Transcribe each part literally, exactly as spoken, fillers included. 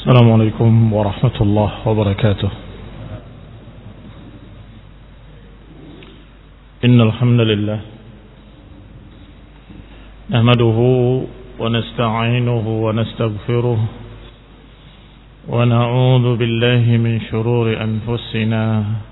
السلام عليكم ورحمة الله وبركاته. إن الحمد لله نحمده ونستعينه ونستغفره ونعوذ بالله من شرور أنفسنا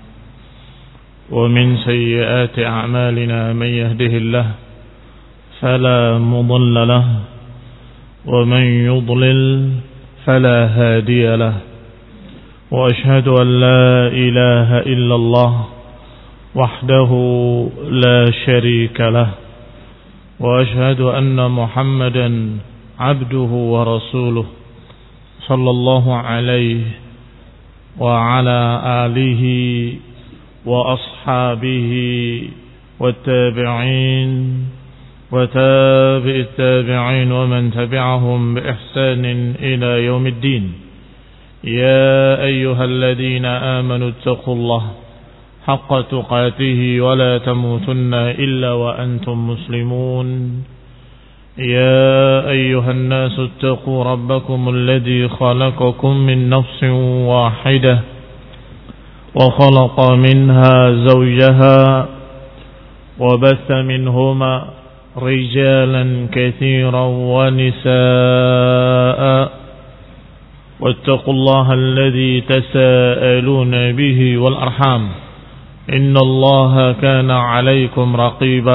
ومن سيئات أعمالنا. من يهده الله فلا مضل له ومن يضلل فلا هادي له، وأشهد أن لا إله إلا الله وحده لا شريك له، وأشهد أن محمدا عبده ورسوله صلى الله عليه وعلى آله وأصحابه والتابعين وتابع التابعين ومن تبعهم بإحسان إلى يوم الدين. يا أيها الذين آمنوا اتقوا الله حق تقاته ولا تموتن إلا وأنتم مسلمون. يا أيها الناس اتقوا ربكم الذي خلقكم من نفس واحدة وخلق منها زوجها وبث منهما رجالا كثيرا ونساء، واتقوا الله الذي تساءلون به والأرحام إن الله كان عليكم رقيبا.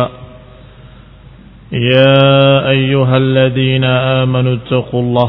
يا أيها الذين آمنوا اتقوا الله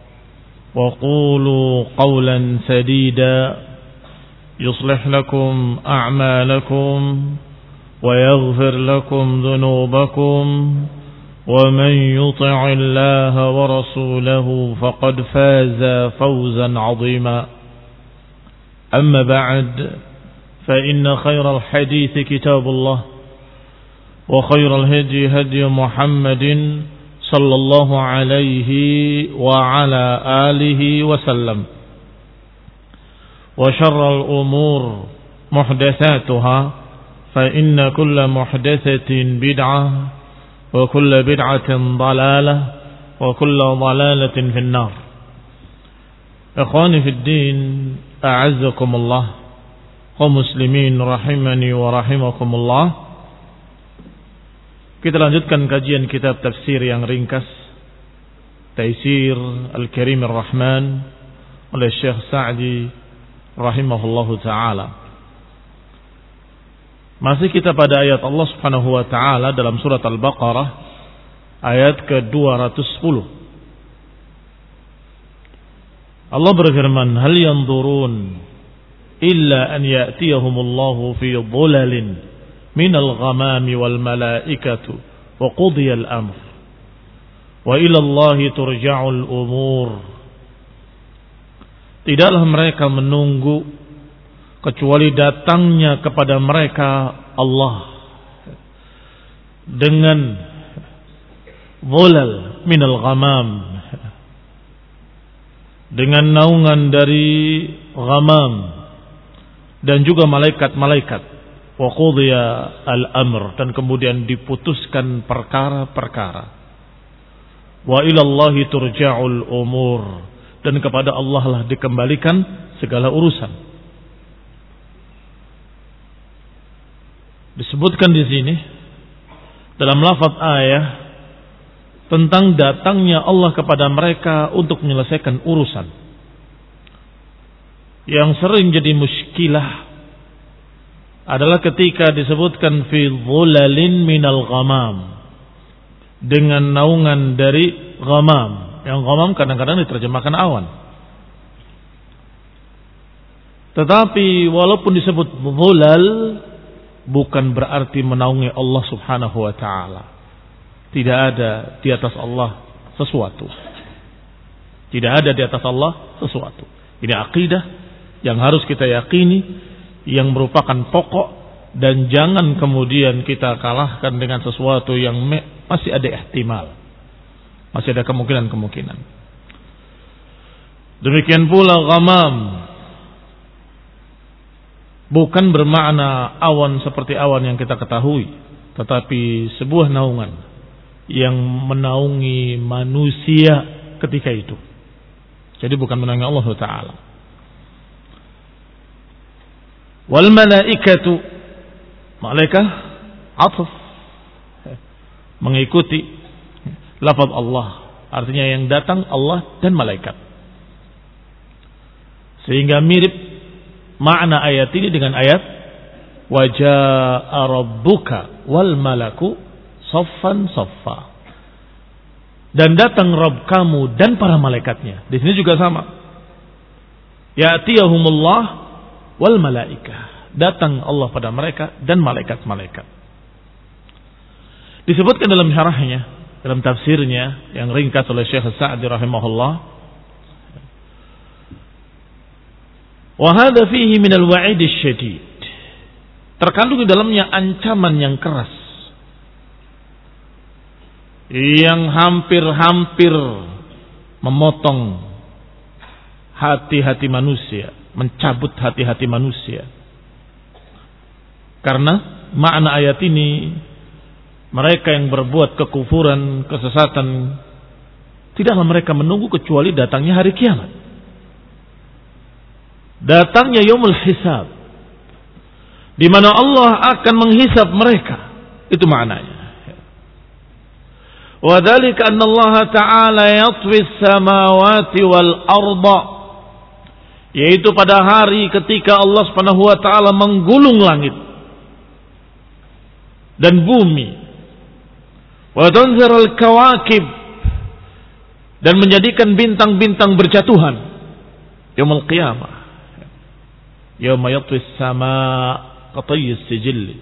وقولوا قولا سديدا يصلح لكم أعمالكم ويغفر لكم ذنوبكم، ومن يطع الله ورسوله فقد فاز فوزا عظيما. أما بعد، فإن خير الحديث كتاب الله، وخير الهدي هدي محمد صلى الله عليه وعلى آله وسلم، وشر الأمور محدثاتها، فإن كل محدثة بدعة وكل بدعة ضلالة وكل ضلالة في النار. إخواني في الدين، أعزكم الله ومسلمين rahimani wa rahimakumullah. Kita lanjutkan kajian kitab tafsir yang ringkas Taisir Al-Karim Ar-Rahman oleh Syekh Sa'di rahimahullahu ta'ala. Masih kita pada ayat Allah Subhanahu wa taala dalam surat Al-Baqarah ayat ke dua ratus sepuluh. Allah berfirman, "Hal yanzurun illa an ya'tiyahumullahu fi dhulalin minal ghamami wal malaikatu wa qudiyal amr wa ila Allahi turja'ul umur." Tidaklah mereka menunggu kecuali datangnya kepada mereka Allah dengan dhulal minal ghamam, dengan naungan dari ghamam, dan juga malaikat-malaikat, wa qudiya al-amr, dan kemudian diputuskan perkara-perkara, wa ila Allahi turja'ul umur, dan kepada Allah lah dikembalikan segala urusan. Disebutkan di sini dalam lafaz ayat tentang datangnya Allah kepada mereka untuk menyelesaikan urusan. Yang sering jadi muskilah adalah ketika disebutkan fi dhulalin minal ghamam, dengan naungan dari ghamam. Yang ghamam kadang-kadang diterjemahkan awan. Tetapi walaupun disebut dhulal, bukan berarti menaungi Allah Subhanahu wa ta'ala. Tidak ada di atas Allah sesuatu. Tidak ada di atas Allah sesuatu. Ini akidah yang harus kita yakini, yang merupakan pokok, dan jangan kemudian kita kalahkan dengan sesuatu yang masih ada ihtimal, masih ada kemungkinan-kemungkinan. Demikian pula ghamam bukan bermakna awan seperti awan yang kita ketahui, tetapi sebuah naungan yang menaungi manusia ketika itu. Jadi bukan menaungi Allah Ta'ala. Wal malaikatu, malaikat atf, mengikuti lafaz Allah, artinya yang datang Allah dan malaikat. Sehingga mirip makna ayat ini dengan ayat wa jaa rabbuka wal malaku saffan saffa. Dan datang Rabb kamu dan para malaikatnya. Di sini juga sama. Ya'tiyahumullah wal malaikah. Datang Allah pada mereka dan malaikat-malaikat. Disebutkan dalam syarahnya, dalam tafsirnya yang ringkas oleh Syekh Sa'di rahimahullah, wa hadza fihi min al-wa'id asy-syadid. Terkandung di dalamnya ancaman yang keras, yang hampir-hampir memotong hati-hati manusia, mencabut hati-hati manusia. Karena makna ayat ini, mereka yang berbuat kekufuran, kesesatan, tidaklah mereka menunggu kecuali datangnya hari kiamat. Datangnya yaumul hisab, di mana Allah akan menghisab mereka. Itu maknanya. Wa dzalika anna Allah Ta'ala yatwi as-samawati wal arda, yaitu pada hari ketika Allah Subhanahu wa taala menggulung langit dan bumi, wa tanzir al-kawakib, dan menjadikan bintang-bintang berjatuhan yaumul qiyamah, yauma yatwi as-samaa qatayy as-sijil,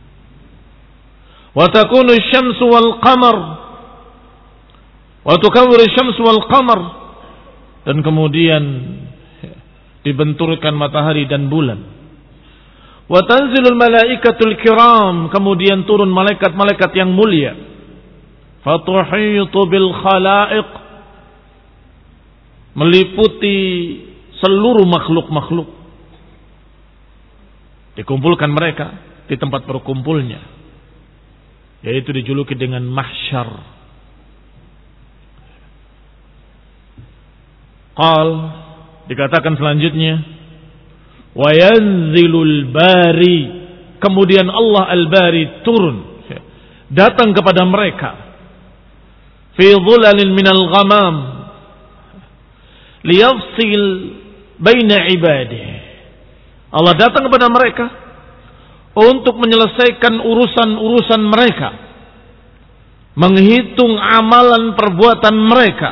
wa takunu asy-syamsu wal qamar wa tukawwir asy-syamsu wal qamar, dan kemudian dibenturkan matahari dan bulan. Wa tanzilul malaikatul kiram, kemudian turun malaikat-malaikat yang mulia. Fatuhitu bil khalaiq, meliputi seluruh makhluk-makhluk. Dikumpulkan mereka di tempat berkumpulnya, yaitu dijuluki dengan mahsyar. Qal, dikatakan selanjutnya, wa yanzilul bari, kemudian Allah al-bari turun, datang kepada mereka, fi dhulalin minal ghamam, liyafsil baina ibadihi. Allah datang kepada mereka untuk menyelesaikan urusan-urusan mereka, menghitung amalan perbuatan mereka,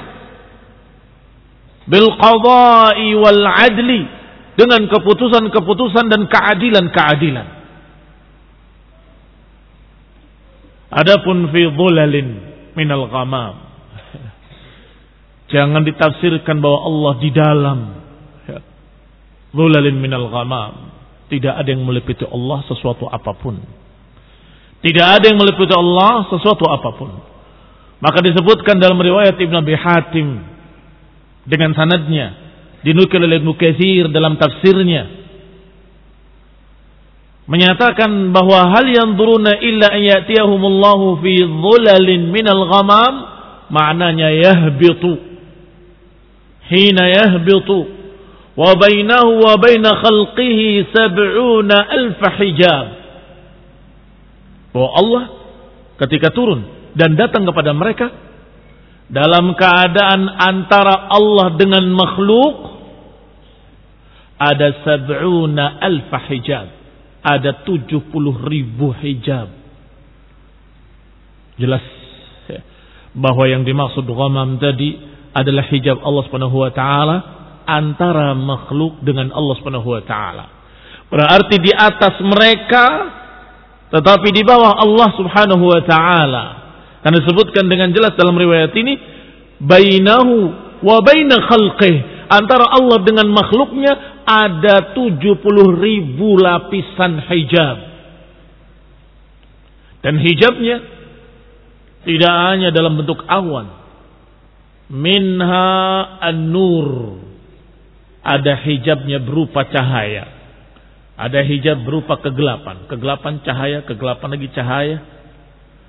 bil qada'i wal adli, dengan keputusan-keputusan dan keadilan-keadilan. Adapun fi dhulalin minal ghamam, jangan ditafsirkan bahwa Allah di dalam dhulalin minal ghamam. Tidak ada yang meliputi Allah sesuatu apapun. Tidak ada yang meliputi Allah sesuatu apapun. Maka disebutkan dalam riwayat Ibn Abi Hatim dengan sanadnya, dinukil oleh Ibnu Katsir dalam tafsirnya, menyatakan bahwa hal yanzuruna illa an ya'tiyahumullahu fi dhulalin minal ghamam, maknanya yahbitu, hina yahbitu wa bainahu wa baina khalqihi sab'una alf hijab. Bahwa Allah ketika turun dan datang kepada mereka dalam keadaan antara Allah dengan makhluk ada sab'una alf hijab, ada tujuh puluh ribu hijab. Jelas bahwa yang dimaksud ghamam tadi adalah hijab Allah Subhanahu wa taala antara makhluk dengan Allah Subhanahu wa taala. Berarti di atas mereka tetapi di bawah Allah Subhanahu wa taala. Karena disebutkan dengan jelas dalam riwayat ini, bainahu wa baina khalqih, antara Allah dengan makhluknya ada tujuh puluh ribu lapisan hijab. Dan hijabnya tidak hanya dalam bentuk awan. Minha an-nur, ada hijabnya berupa cahaya. Ada hijab berupa kegelapan. Kegelapan cahaya, kegelapan lagi cahaya.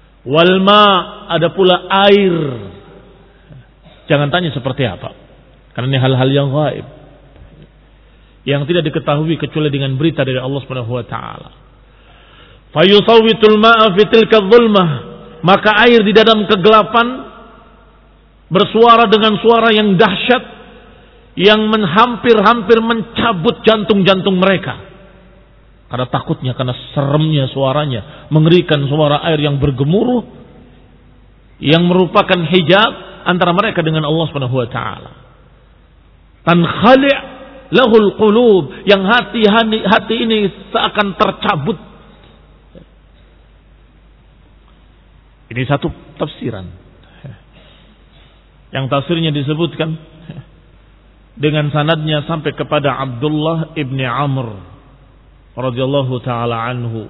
Walma, ada pula air. Jangan tanya seperti apa. Karena ini hal-hal yang gaib, yang tidak diketahui kecuali dengan berita dari Allah Subhanahu wa taala. Fayusawwitul ma'a fi tilka dhulmah, maka air di dalam kegelapan bersuara dengan suara yang dahsyat yang hampir-hampir mencabut jantung-jantung mereka. Karena takutnya, karena seremnya suaranya, mengerikan suara air yang bergemuruh yang merupakan hijab antara mereka dengan Allah Subhanahu wa taala. Tankhali' lahul qulub, yang hati hati ini seakan tercabut. Ini satu tafsiran. Yang tafsirnya disebutkan dengan sanadnya sampai kepada Abdullah ibni Amr radhiyallahu taala anhu.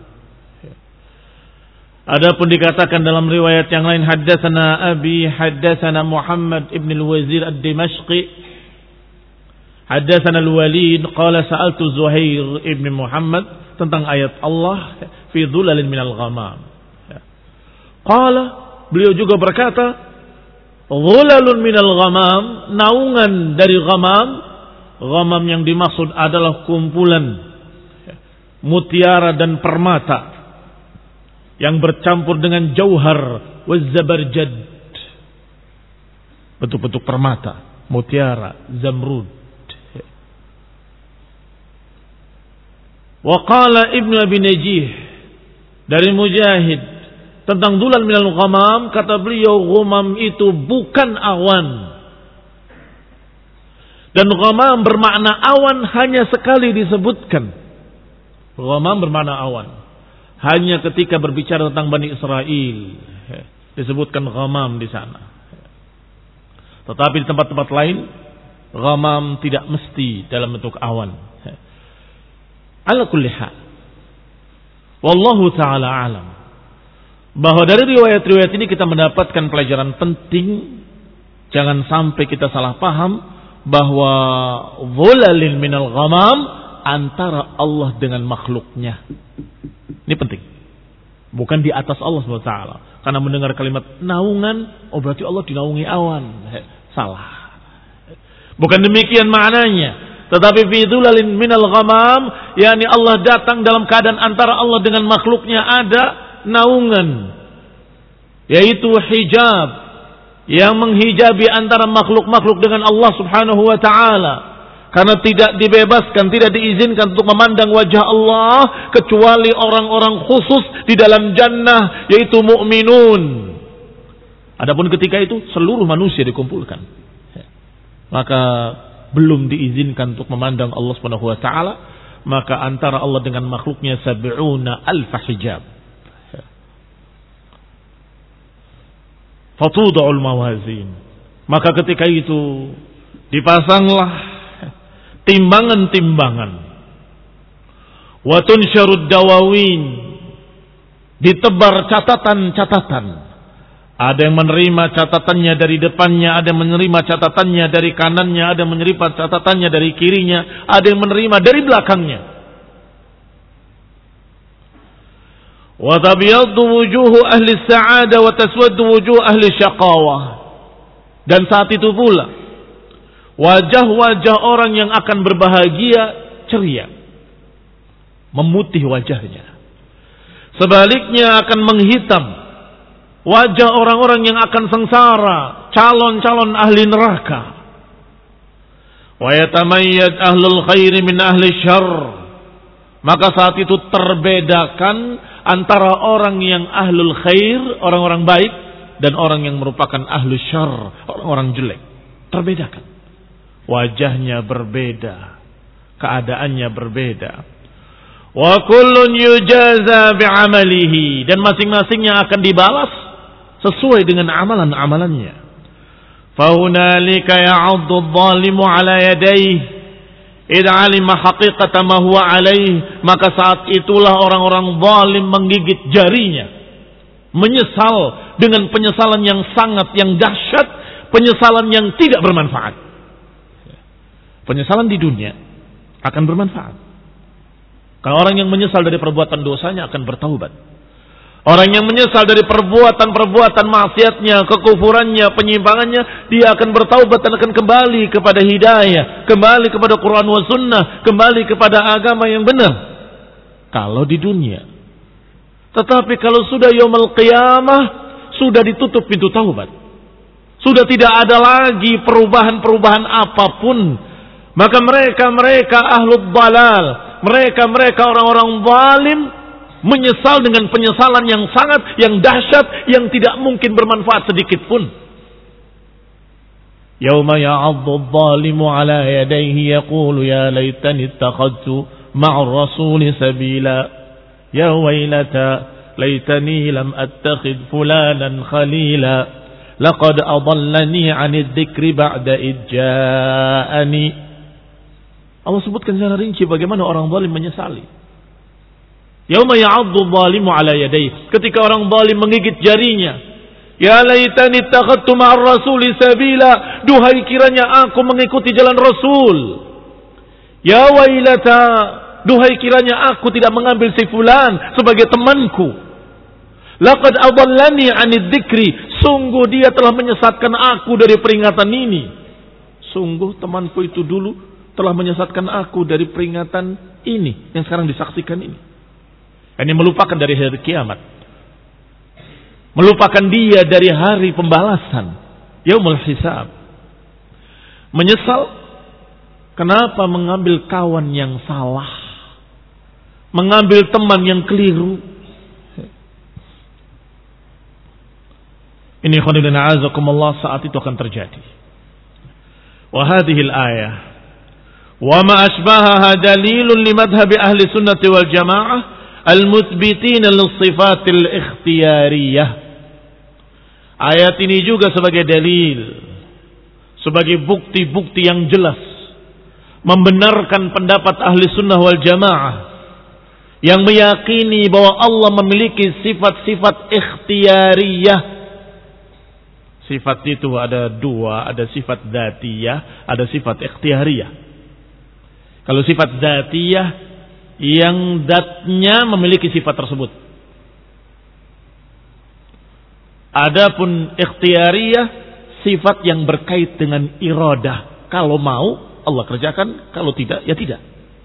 Adapun dikatakan dalam riwayat yang lain, haddatsana abi haddatsana Muhammad ibn al-Wazir ad-Dimashqi haddatsana al-Walid qala sa'altu Zuhair ibn Muhammad tentang ayat Allah fi dhulalin minal ghamam. Qala, beliau juga berkata, dhulalun minal ghamam, naungan dari ghamam. Ghamam yang dimaksud adalah kumpulan mutiara dan permata yang bercampur dengan jauhar wazzabarjad, bentuk-bentuk permata, mutiara, zamrud. Wa qala Ibnu Abi Najih dari Mujahid tentang dhulal minal ghamam, kata beliau, ghamam itu bukan awan. Dan ghamam bermakna awan hanya sekali disebutkan. Ghamam bermakna awan hanya ketika berbicara tentang Bani Israel disebutkan ghamam di sana. Tetapi di tempat-tempat lain ghamam tidak mesti dalam bentuk awan. Ala kulli hal, wallahu taala alam, bahwa dari riwayat-riwayat ini kita mendapatkan pelajaran penting. Jangan sampai kita salah paham bahwa dhulalin minal ghamam antara Allah dengan makhluknya. Ini penting. Bukan di atas Allah subhanahu wa taala. Karena mendengar kalimat naungan, oh berarti Allah dinaungi awan. Salah. Bukan demikian maknanya. Tetapi fi dhulalin minal ghamam, yakni Allah datang dalam keadaan antara Allah dengan makhluknya ada naungan, yaitu hijab yang menghijabi antara makhluk-makhluk dengan Allah subhanahu wa ta'ala. Karena tidak dibebaskan, tidak diizinkan untuk memandang wajah Allah kecuali orang-orang khusus di dalam jannah, yaitu mukminun. Adapun ketika itu seluruh manusia dikumpulkan, maka belum diizinkan untuk memandang Allah subhanahu wa ta'ala. Maka antara Allah dengan makhluknya sab'una alfa hijab. Fatuda'ul mawazin, maka ketika itu dipasanglah timbangan-timbangan, wa tunsyarud dawawin, ditebar catatan-catatan. Ada yang menerima catatannya dari depannya, ada yang menerima catatannya dari kanannya, ada yang menerima catatannya dari kirinya, ada yang menerima dari belakangnya. Wa tabyaddu wujuhu ahli sa'adah wa taswaddu wujuh ahli syaqawah. Dan saat itu pula wajah-wajah orang yang akan berbahagia ceria, memutih wajahnya. Sebaliknya akan menghitam wajah orang-orang yang akan sengsara, calon-calon ahli neraka. Wa yatamayyad ahlul khairi min ahli syarr. Maka saat itu terbedakan antara orang yang ahlul khair, orang-orang baik, dan orang yang merupakan ahlul syarr, orang-orang jelek. Terbedakan. Wajahnya berbeda, keadaannya berbeda. Wa kullun yujaza bi'amalihi, dan masing-masingnya akan dibalas sesuai dengan amalan-amalannya. Fahunalika ya'uddu adh-dhalimu 'ala yadayhi idza 'alima haqiqata ma huwa 'alaihi, maka saat itulah orang-orang zalim menggigit jarinya, menyesal dengan penyesalan yang sangat yang dahsyat, penyesalan yang tidak bermanfaat. Penyesalan di dunia akan bermanfaat. Kalau orang yang menyesal dari perbuatan dosanya akan bertaubat. Orang yang menyesal dari perbuatan-perbuatan maksiatnya, kekufurannya, penyimpangannya, dia akan bertaubat dan akan kembali kepada hidayah, kembali kepada Quran wa sunnah, kembali kepada agama yang benar. Kalau di dunia. Tetapi kalau sudah yaumul qiyamah, sudah ditutup pintu taubat. Sudah tidak ada lagi perubahan-perubahan apapun. Maka mereka-mereka ahlul dalal, mereka-mereka orang-orang zalim, menyesal dengan penyesalan yang sangat, yang dahsyat, yang tidak mungkin bermanfaat sedikit pun. Yauma ya'addu adh-dhalimu 'ala yadayhi yaqulu ya laitani ittakhadtu ma'ar rasuli sabila ya wailata laitani lam attakhidh fulanan khalila laqad adallani 'anid dzikri ba'da id ja'ani. Allah sebutkan secara rinci bagaimana orang zalim menyesali. Yauma ya'addu adh-dhalimu 'ala yadayhi, ketika orang zalim menggigit jarinya. Ya laitani ittakhadtu ma'ar rasuli sabila, duhai kiranya aku mengikuti jalan Rasul. Ya wailata, duhai kiranya aku tidak mengambil si fulan sebagai temanku. Laqad adallani 'anid dzikri, sungguh dia telah menyesatkan aku dari peringatan ini. Sungguh temanku itu dulu telah menyesatkan aku dari peringatan ini yang sekarang disaksikan ini. Ini melupakan dari hari kiamat. Melupakan dia dari hari pembalasan. Yaumul hisab. Menyesal. Kenapa mengambil kawan yang salah? Mengambil teman yang keliru. Ini khonidina azakumullah, saat itu akan terjadi. Wa hadhil ayah. Wa ma asbahaha dalilun li madhhabi ahli sunnati wal jamaah al-muthbitina lis-sifatil ikhtiyariyah. Ayat ini juga sebagai dalil, sebagai bukti-bukti yang jelas membenarkan pendapat ahli sunnah wal jamaah yang meyakini bahwa Allah memiliki sifat-sifat ikhtiyariyah. Sifat itu ada dua, ada sifat dzatiyah, ada sifat ikhtiyariyah. Kalau sifat dzatiyah, yang zatnya memiliki sifat tersebut. Adapun ikhtiyariyah, sifat yang berkait dengan iradah. Kalau mau Allah kerjakan, kalau tidak ya tidak.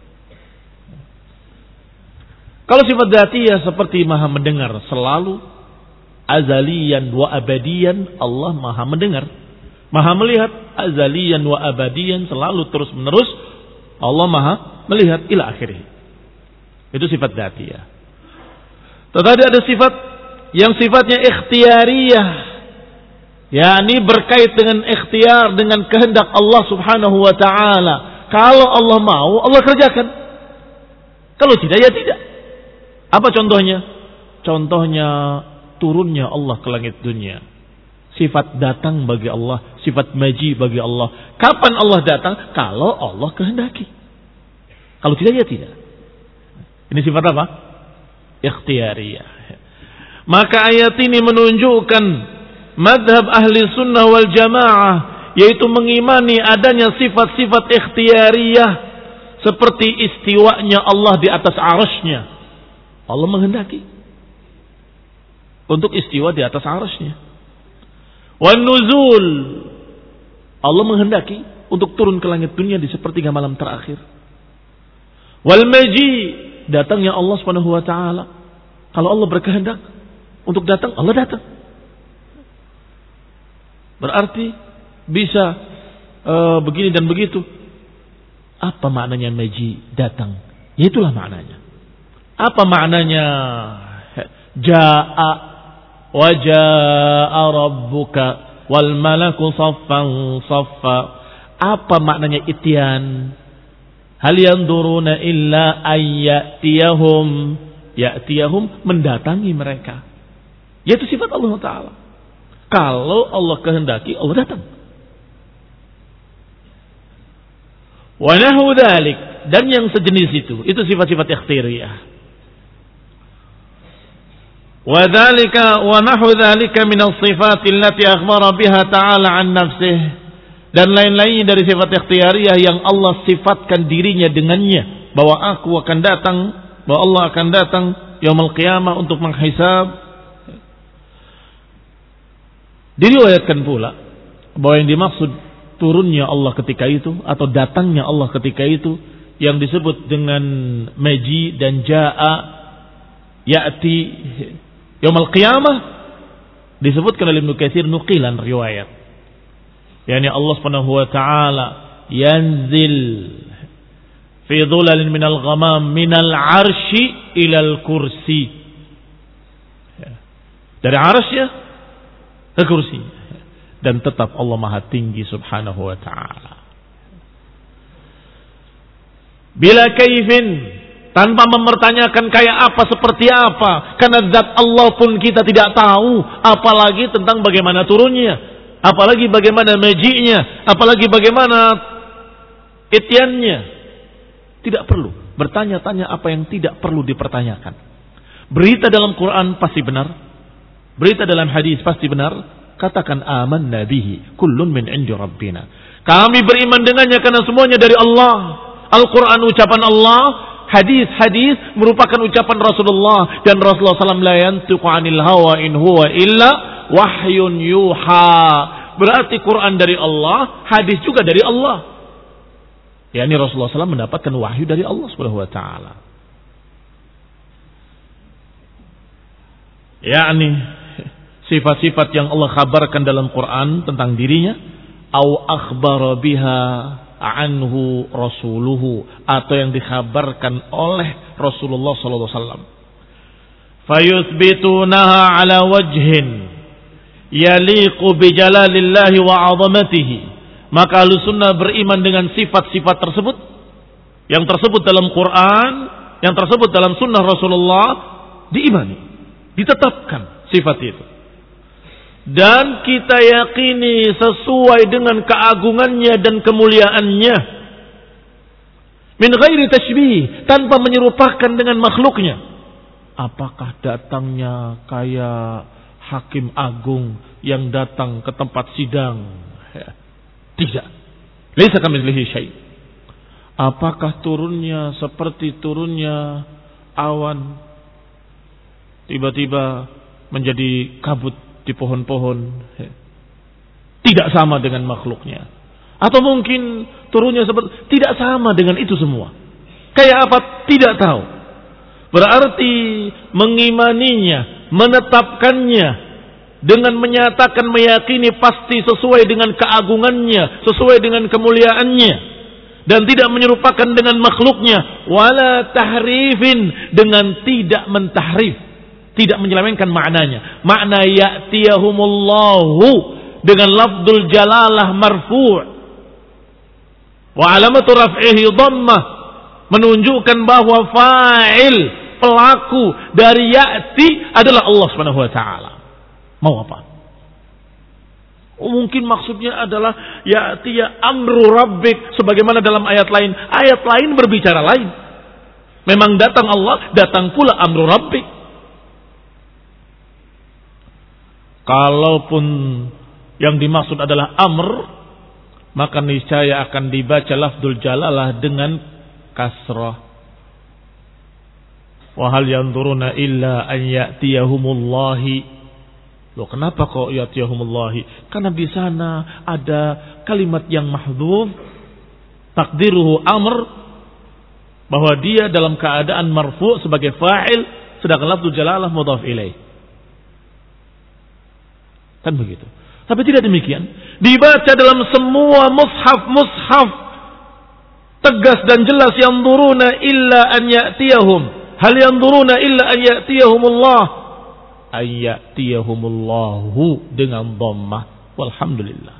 Kalau sifat dzatiyah seperti maha mendengar, selalu azaliyan wa abadiyan Allah maha mendengar. Maha melihat, azaliyan wa abadiyan, selalu terus menerus Allah maha melihat ila akhirih. Itu sifat dzatiyah. Tetapi ada sifat yang sifatnya ikhtiyariyah, yakni berkait dengan ikhtiar, dengan kehendak Allah Subhanahu wa taala. Kalau Allah mau, Allah kerjakan. Kalau tidak ya tidak. Apa contohnya? Contohnya turunnya Allah ke langit dunia. Sifat datang bagi Allah, sifat maji bagi Allah. Kapan Allah datang? Kalau Allah kehendaki. Kalau tidak ya tidak. Ini sifat apa? Ikhtiyariyah. Maka ayat ini menunjukkan madhab ahli sunnah wal jamaah, yaitu mengimani adanya sifat-sifat ikhtiyariyah, seperti istiwanya Allah di atas arasy-Nya. Allah menghendaki untuk istiwa di atas arasy-Nya. Wan nuzul, Allah menghendaki untuk turun ke langit dunia di sepertiga malam terakhir. Wal maji, datangnya Allah Subhanahu wa taala. Kalau Allah berkehendak untuk datang, Allah datang. Berarti bisa e, begini dan begitu. Apa maknanya maji datang? Ya itulah maknanya. Apa maknanya jaa wa jaa rabbuka wal malaku saffan saffa? Apa maknanya ityan? Hal yanzuruna illa ayyatiyahum, ya'tiyahum, mendatangi mereka. Yaitu sifat Allah Ta'ala. Kalau Allah kehendaki, Allah datang. Wa nahu dzalik, dan yang sejenis itu, itu sifat-sifat ikhtiyariyah. Wa dzalika wa nahu dzalika min as-sifat allati akhbara biha ta'ala 'an nafsihi, dan lain-lain dari sifat ikhtiyariyah yang Allah sifatkan dirinya dengannya, bahwa aku akan datang, bahwa Allah akan datang yaumul qiyamah untuk menghisab Diriwayatkan pula bahwa yang dimaksud turunnya Allah ketika itu atau datangnya Allah ketika itu yang disebut dengan maji dan jaa ya'ti yaumul qiyamah disebutkan oleh Ibnu Katsir nuqilan riwayat. Yani Allah Subhanahu wa taala yanzil fi dhulalin minal ghamam minal arsy ilal kursi. Dari arsy ke kursi. Dan tetap Allah Maha Tinggi Subhanahu wa taala. Bila kaifin, tanpa mempertanyakan kayak apa seperti apa, karena zat Allah pun kita tidak tahu, apalagi tentang bagaimana turunnya, apalagi bagaimana majinya, apalagi bagaimana ityannya. Tidak perlu bertanya-tanya apa yang tidak perlu dipertanyakan. Berita dalam Quran pasti benar, berita dalam hadis pasti benar. Katakan amanna bihi kullun min indi rabbina. Kami beriman dengannya karena semuanya dari Allah. Al-Quran ucapan Allah, hadis-hadis merupakan ucapan Rasulullah, dan Rasulullah sallallahu alaihi wasallam la yantiqu 'anil hawa in huwa illa wahyun yuha. Berarti Quran dari Allah, hadis juga dari Allah. yakni Rasulullah sallallahu alaihi wasallam mendapatkan wahyu dari Allah Subhanahu wa taala. Yakni sifat-sifat yang Allah kabarkan dalam Quran tentang dirinya, au akhbara biha anhu rasuluhu, atau yang dikhabarkan oleh Rasulullah sallallahu alaihi wasallam. Fayuthbitunaha ala wajhin yaliqu bi jalalillahi wa 'azamatihi. Maka Ahlussunnah beriman dengan sifat-sifat tersebut yang tersebut dalam Quran, yang tersebut dalam sunnah Rasulullah, diimani, ditetapkan sifat itu. Dan kita yakini sesuai dengan keagungannya dan kemuliaannya. Min ghairi tashbih, tanpa menyerupakan dengan makhluknya. Apakah datangnya kayak hakim agung yang datang ke tempat sidang? Ya. Tidak. Laisa kamitslihi syai'. Apakah turunnya seperti turunnya awan tiba-tiba menjadi kabut di pohon-pohon? Tidak sama dengan makhluknya. Atau mungkin turunnya seperti, tidak sama dengan itu semua. Kayak apa? Tidak tahu. Berarti mengimaninya, menetapkannya dengan menyatakan, meyakini pasti sesuai dengan keagungannya, sesuai dengan kemuliaannya, dan tidak menyerupakan dengan makhluknya. Wala tahrifin, dengan tidak mentahrif, tidak menyelewengkan maknanya. Makna ya'tiyahumullahu dengan lafdzul jalalah marfu', wa alamatu raf'ihi dhammah, menunjukkan bahwa fa'il, pelaku dari ya'ti adalah Allah Subhanahu wa taala. Mau apa? Mungkin maksudnya adalah ya'ti ya amru rabbik, sebagaimana dalam ayat lain. Ayat lain berbicara lain. Memang datang Allah, datang pula amru rabbik. Kalaupun yang dimaksud adalah amr, maka niscaya akan dibaca lafdzul jalalah dengan kasrah. Wa hal yanzuruna illa an ya'tiyahumullahi. Loh, kenapa kok ya'tiyahumullahi? Karena di sana ada kalimat yang mahdhuf, takdiruhu amr, bahwa dia dalam keadaan marfu' sebagai fa'il, sedangkan lafdzul jalalah mudhaf ilaih. Kan begitu. Tapi tidak demikian. Dibaca dalam semua mushaf-mushaf tegas dan jelas, yanzuruna illa an ya'tiyahum. Hal yanzuruna illa an ya'tiyahumullah. Ay ya'tiyahumullahu dengan dhammah. Walhamdulillah.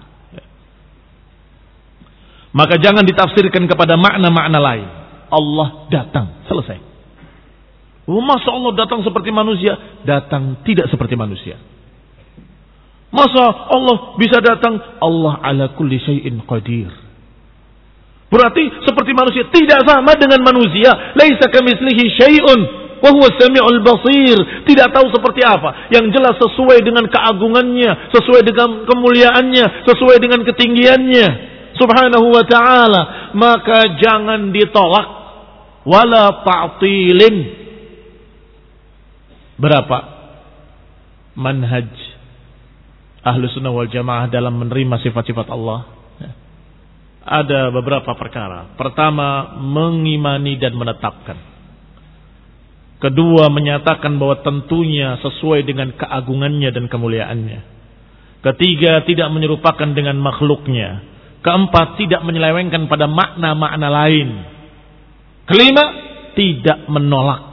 Maka jangan ditafsirkan kepada makna-makna lain. Allah datang, selesai. Oh, masa Allah datang seperti manusia? Datang tidak seperti manusia. Masa Allah bisa datang? Allah ala kulli syai'in qadir. Berarti seperti manusia, tidak sama dengan manusia. Laisa kamitslihi syai'un wa huwa samiul basir. Tidak tahu seperti apa. Yang jelas sesuai dengan keagungannya, sesuai dengan kemuliaannya, sesuai dengan ketinggiannya subhanahu wa ta'ala. Maka jangan ditolak, wala ta'tilin. Berapa manhaj Ahlus Sunnah wal Jamaah dalam menerima sifat-sifat Allah ada beberapa perkara. Pertama, mengimani dan menetapkan. Kedua, menyatakan bahwa tentunya sesuai dengan keagungannya dan kemuliaannya. Ketiga, tidak menyerupakan dengan makhluknya. Keempat, tidak menyelewengkan pada makna-makna lain. Kelima, tidak menolak.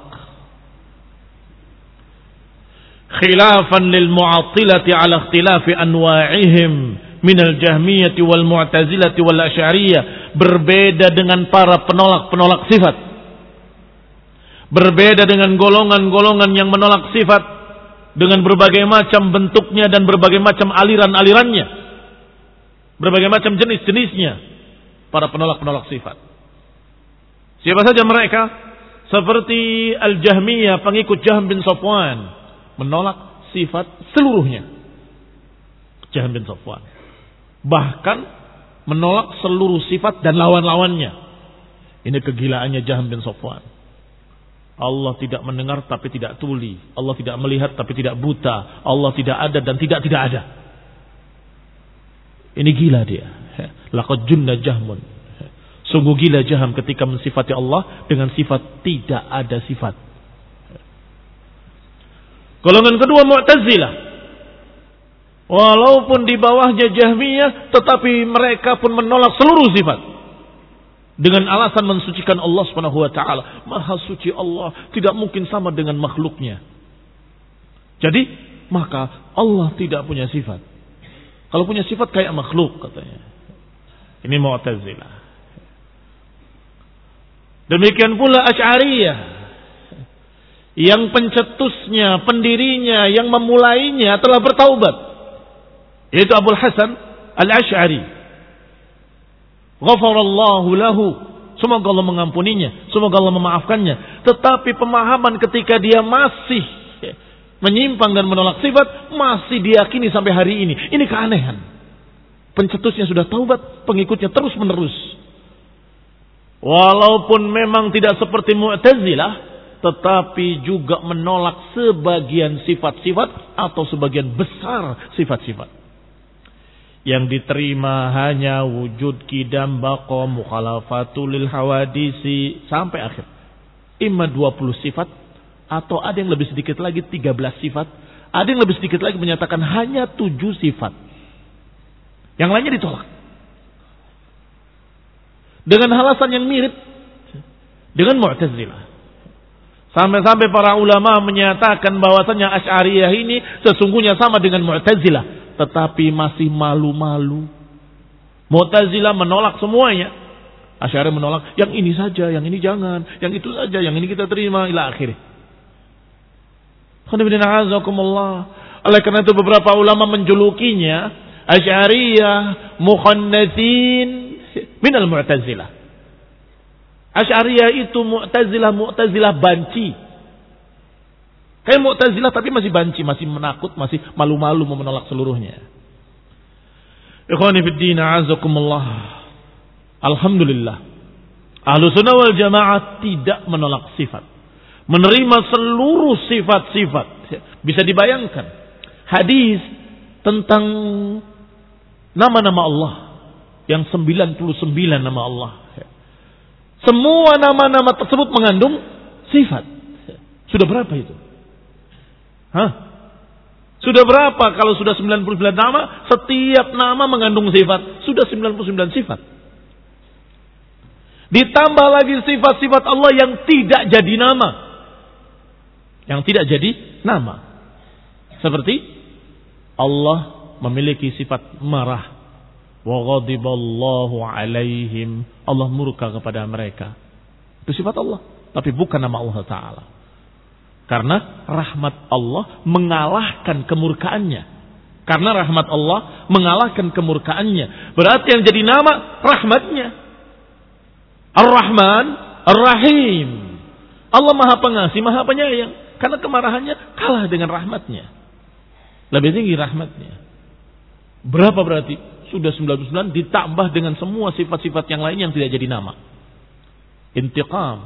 Khilafan lil mu'attilati ala ikhtilafi anwa'ihim minal jahmiyati wal mu'tazilati wal asy'ariyah. Berbeda dengan para penolak-penolak sifat. Berbeda dengan golongan-golongan yang menolak sifat dengan berbagai macam bentuknya dan berbagai macam aliran-alirannya. Berbagai macam jenis-jenisnya. Para penolak-penolak sifat. Siapa saja mereka? Seperti Al-Jahmiyah, pengikut Jahm bin Safwan. Menolak sifat seluruhnya. Jahm bin Safwan. Bahkan menolak seluruh sifat dan lawan-lawannya. Ini kegilaannya Jahm bin Safwan. Allah tidak mendengar tapi tidak tuli. Allah tidak melihat tapi tidak buta. Allah tidak ada dan tidak tidak ada. Ini gila dia. Laqad junna Jahmun. Sungguh gila Jahm ketika mensifati Allah dengan sifat tidak ada sifat. Golongan kedua Mu'tazilah. Walaupun di bawahnya Jahmiyah, tetapi mereka pun menolak seluruh sifat. Dengan alasan mensucikan Allah subhanahu wa ta'ala. Maha suci Allah, tidak mungkin sama dengan makhluknya. Jadi, maka Allah tidak punya sifat. Kalau punya sifat kayak makhluk katanya. Ini Mu'tazilah. Demikian pula Asy'ariyah. Yang pencetusnya, pendirinya, yang memulainya telah bertaubat. Yaitu Abul Hasan Al-Asy'ari. Ghafarallahu lahu. Semoga Allah mengampuninya. Semoga Allah memaafkannya. Tetapi pemahaman ketika dia masih menyimpang dan menolak sifat, masih diyakini sampai hari ini. Ini keanehan. Pencetusnya sudah taubat, pengikutnya terus menerus. Walaupun memang tidak seperti Mu'tazilah, tetapi juga menolak sebagian sifat-sifat atau sebagian besar sifat-sifat. Yang diterima hanya wujud qidam baqa mukhalafatul lil hawadisi sampai akhir. Imma dua puluh sifat atau ada yang lebih sedikit lagi tiga belas sifat, ada yang lebih sedikit lagi menyatakan hanya tujuh sifat. Yang lainnya ditolak. Dengan alasan yang mirip dengan Mu'tazilah. Sampai-sampai para ulama menyatakan bahwasanya Asy'ariyah ini sesungguhnya sama dengan Mu'tazilah, tetapi masih malu-malu. Mu'tazilah menolak semuanya. Asy'ariyah menolak yang ini saja, yang ini jangan, yang itu saja, yang ini kita terima ila akhirih. Oleh karena itu beberapa ulama menjulukinya Asy'ariyah mukhannatsin minal Mu'tazilah. Asy'ariyah itu Mu'tazilah, Mu'tazilah banci. Kayak Mu'tazilah tapi masih banci, masih menakut, masih malu-malu mau menolak seluruhnya. Ikhwani fid din, a'azakumullah. Alhamdulillah. Ahlus Sunnah wal Jamaah tidak menolak sifat. Menerima seluruh sifat-sifat. Bisa dibayangkan hadis tentang nama-nama Allah yang sembilan puluh sembilan nama Allah. Semua nama-nama tersebut mengandung sifat. Sudah berapa itu? Hah? Sudah berapa kalau sudah sembilan puluh sembilan nama, setiap nama mengandung sifat. Sudah sembilan puluh sembilan sifat. Ditambah lagi sifat-sifat Allah yang tidak jadi nama. Yang tidak jadi nama. Seperti Allah memiliki sifat marah. Wa ghadiballahu alaihim. Allah murka kepada mereka. Itu sifat Allah. Tapi bukan nama Allah Ta'ala. Karena rahmat Allah mengalahkan kemurkaannya. Karena rahmat Allah mengalahkan kemurkaannya. Berarti yang jadi nama rahmatnya. Ar-Rahman, Ar-Rahim. Allah maha pengasih, maha penyayang. Karena kemarahannya kalah dengan rahmatnya. Lebih tinggi rahmatnya. Berapa berarti? Sudah sembilan puluh sembilan ditambah dengan semua sifat-sifat yang lain yang tidak jadi nama. Intiqam.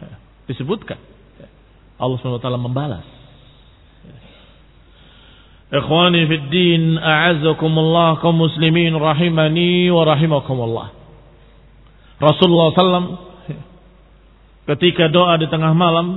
Disebutkan. Allah subhanahu wa taala membalas. Ikhwani fid din, a'azzakumullah kaum muslimin rahimani wa rahimakumullah. Rasulullah sallallahu alaihi wasallam ketika doa di tengah malam,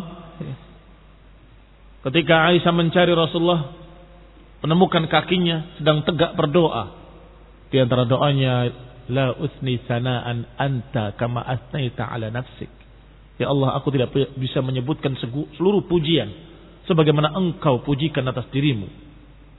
ketika Aisyah mencari Rasulullah, menemukan kakinya sedang tegak berdoa. Di antara doanya, la usni sana'an anta kama asnaita ala nafsik. Ya Allah, aku tidak bisa menyebutkan seluruh pujian sebagaimana engkau pujikan atas dirimu.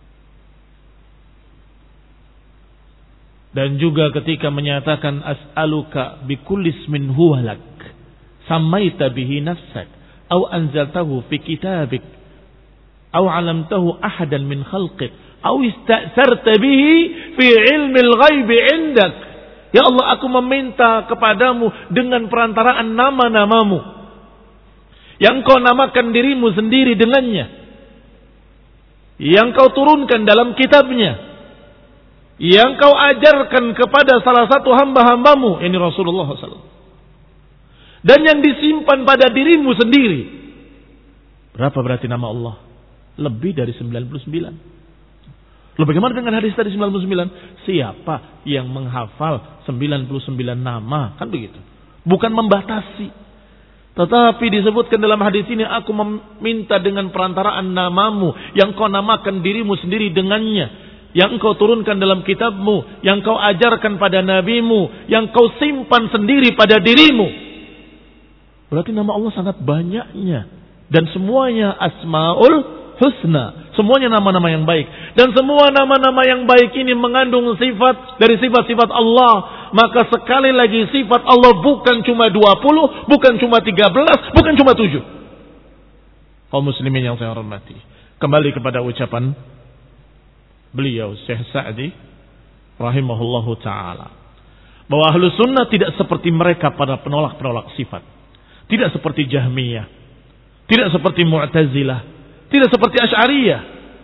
Dan juga ketika menyatakan as'aluka bikulli ismin huwa lak samaita bihi nafsak aw anzaltahu fi kitabik aw 'alamtahu ahadan min khalqik aw ista'sarta bihi fi 'ilmil ghaibi 'indak. Ya Allah, aku meminta kepadamu dengan perantaraan nama-namamu yang kau namakan dirimu sendiri dengannya, yang kau turunkan dalam kitabnya, yang kau ajarkan kepada salah satu hamba-hambamu, ini Rasulullah shallallahu alaihi wasallam, dan yang disimpan pada dirimu sendiri. Berapa berarti nama Allah? Lebih dari sembilan puluh sembilan. Lalu bagaimana dengan hadis tadi sembilan puluh sembilan? Siapa yang menghafal sembilan puluh sembilan nama? Kan begitu. Bukan membatasi. Tetapi disebutkan dalam hadis ini, aku meminta dengan perantaraan namamu yang kau namakan dirimu sendiri dengannya, yang kau turunkan dalam kitabmu, yang kau ajarkan pada nabimu, yang kau simpan sendiri pada dirimu. Berarti nama Allah sangat banyaknya. Dan semuanya asmaul husna. Semuanya nama-nama yang baik. Dan semua nama-nama yang baik ini mengandung sifat dari sifat-sifat Allah. Maka sekali lagi sifat Allah bukan cuma dua puluh, bukan cuma tiga belas, bukan cuma tujuh. Kaum muslimin yang saya hormati, kembali kepada ucapan beliau Syekh Sa'di rahimahullahu ta'ala, bahwa ahlu sunnah tidak seperti mereka para penolak-penolak sifat, tidak seperti Jahmiyah, tidak seperti Mu'tazilah, tidak seperti Asy'ariyah.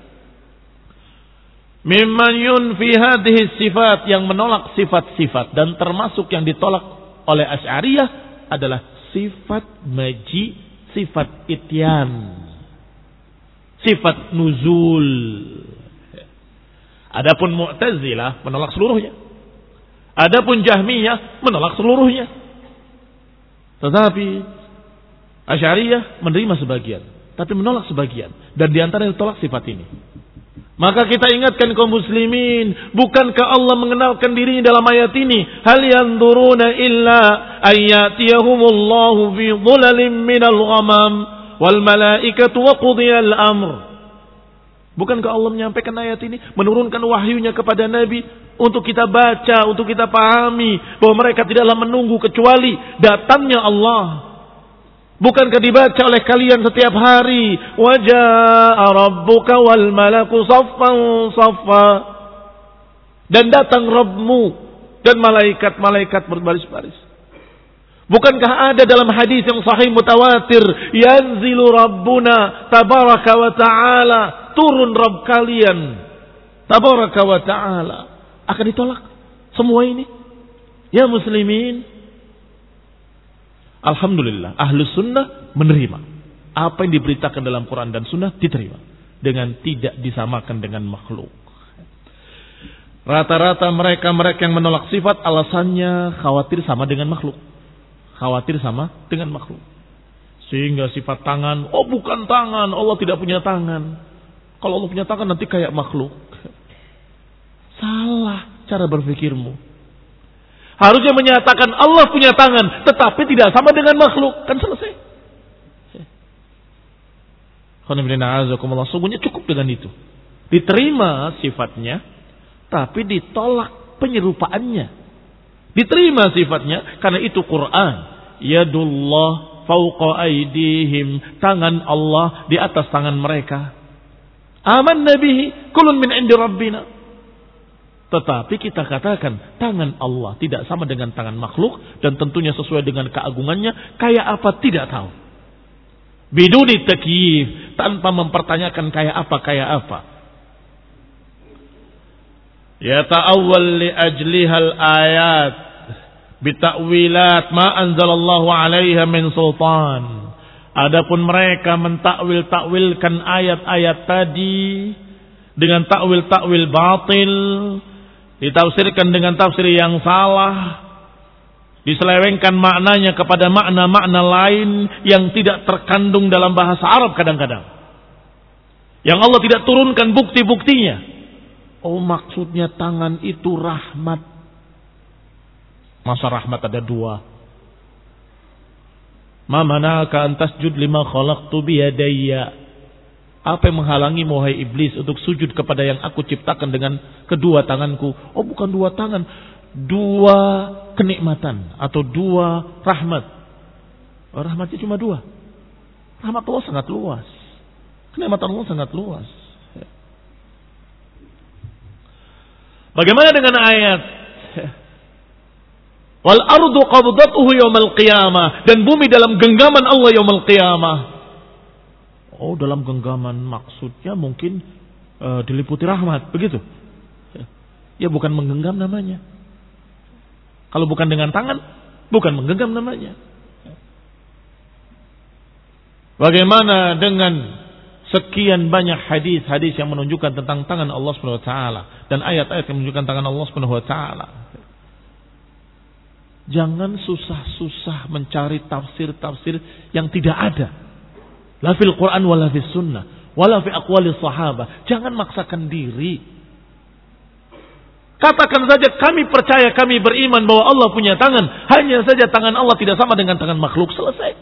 Mimman yunfi hadhihi sifat, yang menolak sifat-sifat, dan termasuk yang ditolak oleh Asy'ariyah adalah sifat maji, sifat ityan, sifat nuzul. Adapun Mu'tazilah menolak seluruhnya. Adapun Jahmiyah menolak seluruhnya. Tetapi Asy'ariyah menerima sebagian, tapi menolak sebagian. Dan di antara yang ditolak sifat ini. Maka kita ingatkan kaum muslimin, bukankah Allah mengenalkan dirinya dalam ayat ini? Hal yanzuruna illa ayyatiyahumullahu fi dhulalin minal ghamam wal malaikatu wa qudiyal amr. Bukankah Allah menyampaikan ayat ini, menurunkan wahyunya kepada Nabi untuk kita baca, untuk kita pahami bahwa mereka tidaklah menunggu kecuali datangnya Allah. Bukankah dibaca oleh kalian setiap hari, wa jaa rabbuka wal malaku saffan saffa, dan datang Rabbmu dan malaikat-malaikat berbaris-baris. Bukankah ada dalam hadis yang sahih mutawatir, yanzilu rabbuna tabaraka wa ta'ala, turun Rabb kalian tabaraka wa ta'ala. Akan ditolak semua ini, ya muslimin. Alhamdulillah, ahlus sunnah menerima apa yang diberitakan dalam Quran dan sunnah, diterima dengan tidak disamakan dengan makhluk. Rata-rata mereka-mereka yang menolak sifat alasannya khawatir sama dengan makhluk, khawatir sama dengan makhluk. Sehingga sifat tangan, oh bukan tangan, Allah tidak punya tangan. Kalau Allah punya tangan nanti kayak makhluk. Salah cara berpikirmu. Harusnya menyatakan Allah punya tangan, tetapi tidak sama dengan makhluk, kan selesai. Sungguhnya cukup dengan itu. Diterima sifatnya, tapi ditolak penyerupaannya. Diterima sifatnya, karena itu Quran. Yadullah fauqa aydihim, tangan Allah di atas tangan mereka. Amanna bihi kullun min indi rabbina. Tetapi kita katakan tangan Allah tidak sama dengan tangan makhluk, dan tentunya sesuai dengan keagungannya. Kayak apa tidak tahu. Biduni takyif, tanpa mempertanyakan kayak apa kayak apa. Ya ta'awwal li ajlihal ayat bita'wilat ma anzalallahu 'alaiha min sultan. Adapun mereka mentakwil-takwilkan ayat-ayat tadi dengan takwil-takwil batil, ditafsirkan dengan tafsir yang salah, diselewengkan maknanya kepada makna-makna lain yang tidak terkandung dalam bahasa Arab kadang-kadang. Yang Allah tidak turunkan bukti-buktinya. Oh, maksudnya tangan itu rahmat. Masa rahmat ada dua? Ma manaka an tasjud lima khalaqtu biyadayya. Apa yang menghalangi wahai iblis untuk sujud kepada yang aku ciptakan dengan kedua tanganku? Oh, bukan dua tangan, dua kenikmatan atau dua rahmat. Oh, rahmatnya cuma dua. Rahmat Allah sangat luas. Kenikmatan Allah sangat luas. Bagaimana dengan ayat wal ardu qabdatuhu yaumal qiyamah, dan bumi dalam genggaman Allah yaumul qiyamah. Oh, dalam genggaman maksudnya mungkin uh, diliputi rahmat, begitu? Ya, bukan menggenggam namanya. Kalau bukan dengan tangan, bukan menggenggam namanya. Bagaimana dengan sekian banyak hadis-hadis yang menunjukkan tentang tangan Allah Subhanahu wa taala dan ayat-ayat yang menunjukkan tangan Allah Subhanahu wa taala? Jangan susah-susah mencari tafsir-tafsir yang tidak ada. La fil Quran wala fis sunnah wala fi aqwali sahabah. Jangan maksakan diri. Katakan saja kami percaya, kami beriman bahwa Allah punya tangan. Hanya saja tangan Allah tidak sama dengan tangan makhluk. Selesai.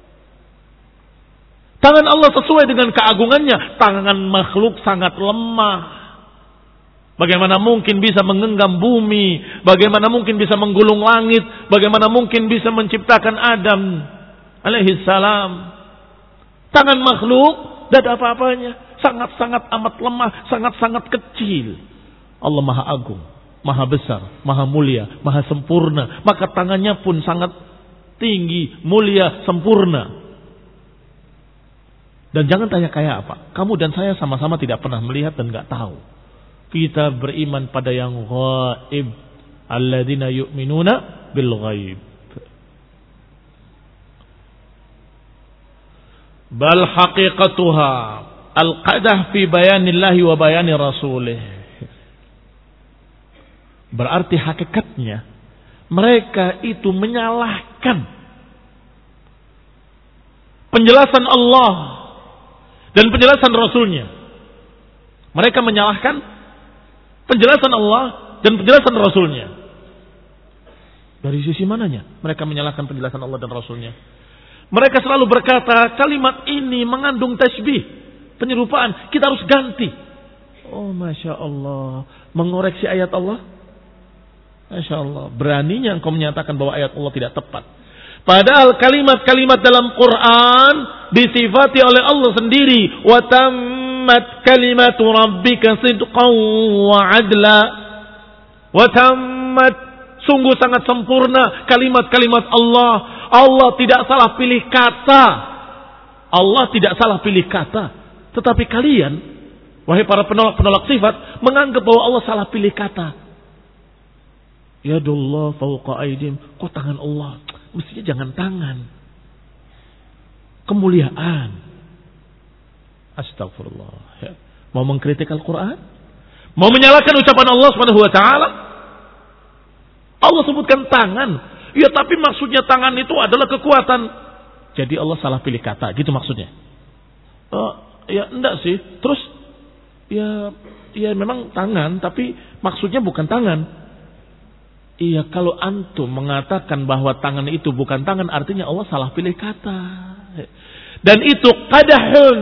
Tangan Allah sesuai dengan keagungannya. Tangan makhluk sangat lemah. Bagaimana mungkin bisa menggenggam bumi? Bagaimana mungkin bisa menggulung langit? Bagaimana mungkin bisa menciptakan Adam alaihi salam? Tangan makhluk tidak ada apa-apanya. Sangat-sangat amat lemah, sangat-sangat kecil. Allah Maha Agung, Maha Besar, Maha Mulia, Maha Sempurna. Maka tangannya pun sangat tinggi, mulia, sempurna. Dan jangan tanya kayak apa. Kamu dan saya sama-sama tidak pernah melihat dan nggak tahu. Kita beriman pada yang ghaib. Alladzina yu'minuna bil ghaib. Bal haqiqatuha al-qadah fi bayanillahi wa bayani rasulih. Berarti hakikatnya mereka itu menyalahkan penjelasan Allah dan penjelasan Rasulnya. Mereka menyalahkan penjelasan Allah dan penjelasan Rasulnya. Dari sisi mananya mereka menyalahkan penjelasan Allah dan Rasulnya? Mereka selalu berkata kalimat ini mengandung tasbih, penyerupaan, kita harus ganti. Oh, Masya Allah, mengoreksi ayat Allah. Masya Allah, beraninya engkau menyatakan bahwa ayat Allah tidak tepat. Padahal kalimat-kalimat dalam Quran disifati oleh Allah sendiri. Wa tammat kalimatu rabbika sidqan wa adla. Wa tammat, sungguh sangat sempurna kalimat-kalimat Allah. Allah tidak salah pilih kata. Allah tidak salah pilih kata. Tetapi kalian, wahai para penolak-penolak sifat, menganggap bahwa Allah salah pilih kata. Yadullah fawqa aidim. Kok tangan Allah? Mestinya jangan tangan. Kemuliaan. Astagfirullah. Ya. Mau mengkritik Al-Quran? Mau menyalahkan ucapan Allah subhanahu wa ta'ala? Allah sebutkan tangan. Ya, tapi maksudnya tangan itu adalah kekuatan. Jadi Allah salah pilih kata, gitu maksudnya. Uh, ya enggak sih. Terus ya ya memang tangan, tapi maksudnya bukan tangan. Iya, kalau antum mengatakan bahwa tangan itu bukan tangan, artinya Allah salah pilih kata. Dan itu qadahun,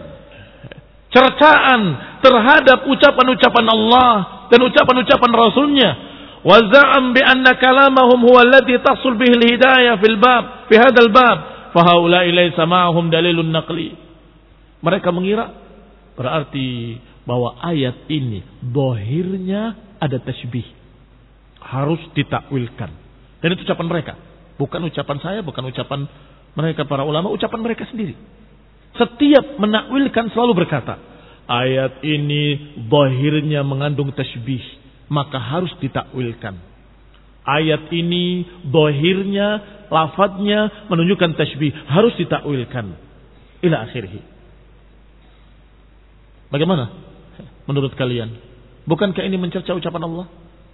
cercaan terhadap ucapan-ucapan Allah dan ucapan-ucapan Rasulnya. Wa za'am bi anna kalamahum huwa alladhi tahsul bihi al-hidayah fil bab fi hadzal bab fa haula'i laysa ma'ahum dalilun naqli. Mereka mengira berarti bahwa ayat ini zahirnya ada tasbih, harus ditakwilkan. Dan itu ucapan mereka, bukan ucapan saya, bukan ucapan mereka para ulama, ucapan mereka sendiri. Setiap menakwilkan selalu berkata, ayat ini zahirnya mengandung tasbih, maka harus ditakwilkan. Ayat ini zahirnya, lafadznya menunjukkan tasbih, harus ditakwilkan. Ila akhirih. Bagaimana? menurut kalian? Bukankah ini mencerca ucapan Allah?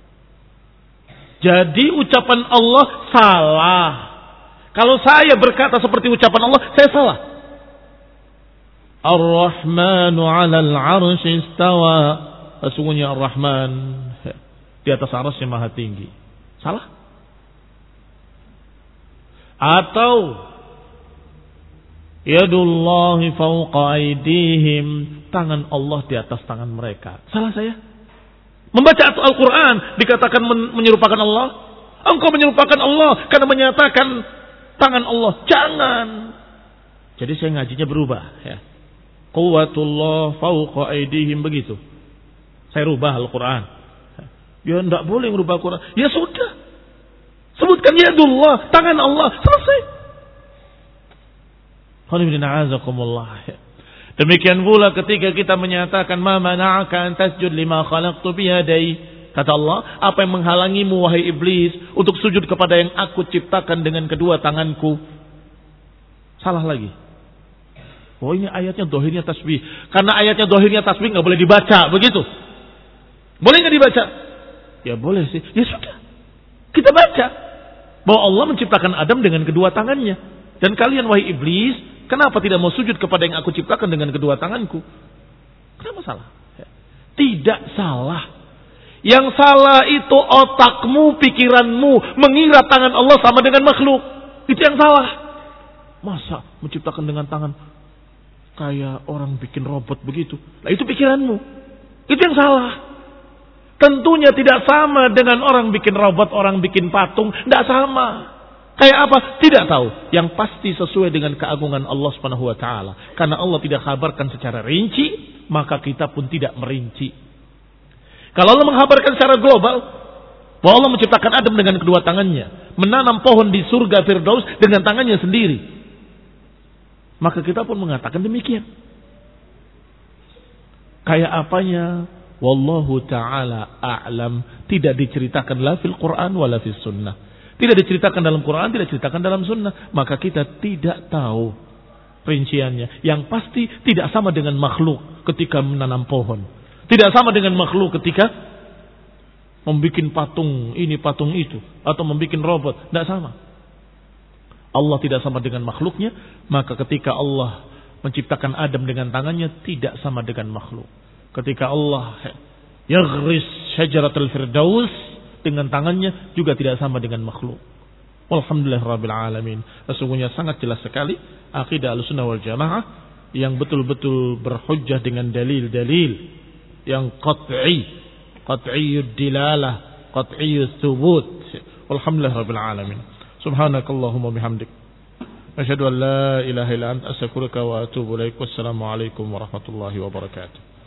Jadi ucapan Allah salah. Kalau saya berkata seperti ucapan Allah, saya salah. Ar-Rahmanu 'alal 'arsy istawa. Sesungguhnya Ar-Rahman di atas arasy maha tinggi. Salah? Atau yadullahi fawqa aydihim, tangan Allah di atas tangan mereka. Salah saya? Membaca Al-Quran dikatakan menyerupakan Allah? Engkau menyerupakan Allah karena menyatakan tangan Allah. Jangan. Jadi saya ngajinya berubah, ya. Quwwatullah fawqa aydihim, begitu. Saya rubah Al-Quran. Ya tidak boleh merubah Al-Quran. Ya sudah. Sebutkan yadullah, tangan Allah. Selesai. Demikian pula ketika kita menyatakan ma mana'aka an tasjud lima khalaqtu biyadai. Kata Allah, apa yang menghalangimu wahai iblis untuk sujud kepada yang aku ciptakan dengan kedua tanganku? Salah lagi. Oh, ini ayatnya dohirnya tasbih. Karena ayatnya dohirnya tasbih nggak boleh dibaca, begitu. Boleh nggak dibaca? Ya boleh sih. Ya sudah. Kita baca bahwa Allah menciptakan Adam dengan kedua tangannya. Dan kalian wahai iblis, kenapa tidak mau sujud kepada yang aku ciptakan dengan kedua tanganku? Kenapa salah? Tidak salah. Yang salah itu otakmu, pikiranmu mengira tangan Allah sama dengan makhluk. Itu yang salah. Masa menciptakan dengan tangan kayak orang bikin robot begitu? Nah itu pikiranmu. Itu yang salah. Tentunya tidak sama dengan orang bikin robot, orang bikin patung. Tidak sama. Kayak apa? Tidak tahu. Yang pasti sesuai dengan keagungan Allah Subhanahu wa taala. Karena Allah tidak kabarkan secara rinci, maka kita pun tidak merinci. Kalau Allah mengkabarkan secara global bahwa Allah menciptakan Adam dengan kedua tangannya, menanam pohon di surga Firdaus dengan tangannya sendiri, maka kita pun mengatakan demikian. Kayak apanya? Wallahu ta'ala a'lam. Tidak diceritakan la fil Quran wala fil sunnah. Tidak diceritakan dalam Quran, tidak diceritakan dalam sunnah. Maka kita tidak tahu rinciannya. Yang pasti tidak sama dengan makhluk ketika menanam pohon. Tidak sama dengan makhluk ketika membuat patung ini, patung itu. Atau membuat robot. Tidak sama. Allah tidak sama dengan makhluknya. Maka ketika Allah menciptakan Adam dengan tangannya, tidak sama dengan makhluk. Ketika Allah yaghris syajaratul firdaus dengan tangannya juga tidak sama dengan makhluk. Walhamdulillah rabbil alamin. Sesungguhnya sangat jelas sekali akidah Ahlussunnah wal Jamaah yang betul-betul berhujjah dengan dalil-dalil yang qat'i, qat'iyyud dilalah, qat'iyyut thubut. Walhamdulillah rabbil alamin. Subhanakallahumma bihamdik, asyhadu an la ilaha illa anta astaghfiruka wa atubu ilaik. Wassalamu alaikum warahmatullahi wabarakatuh.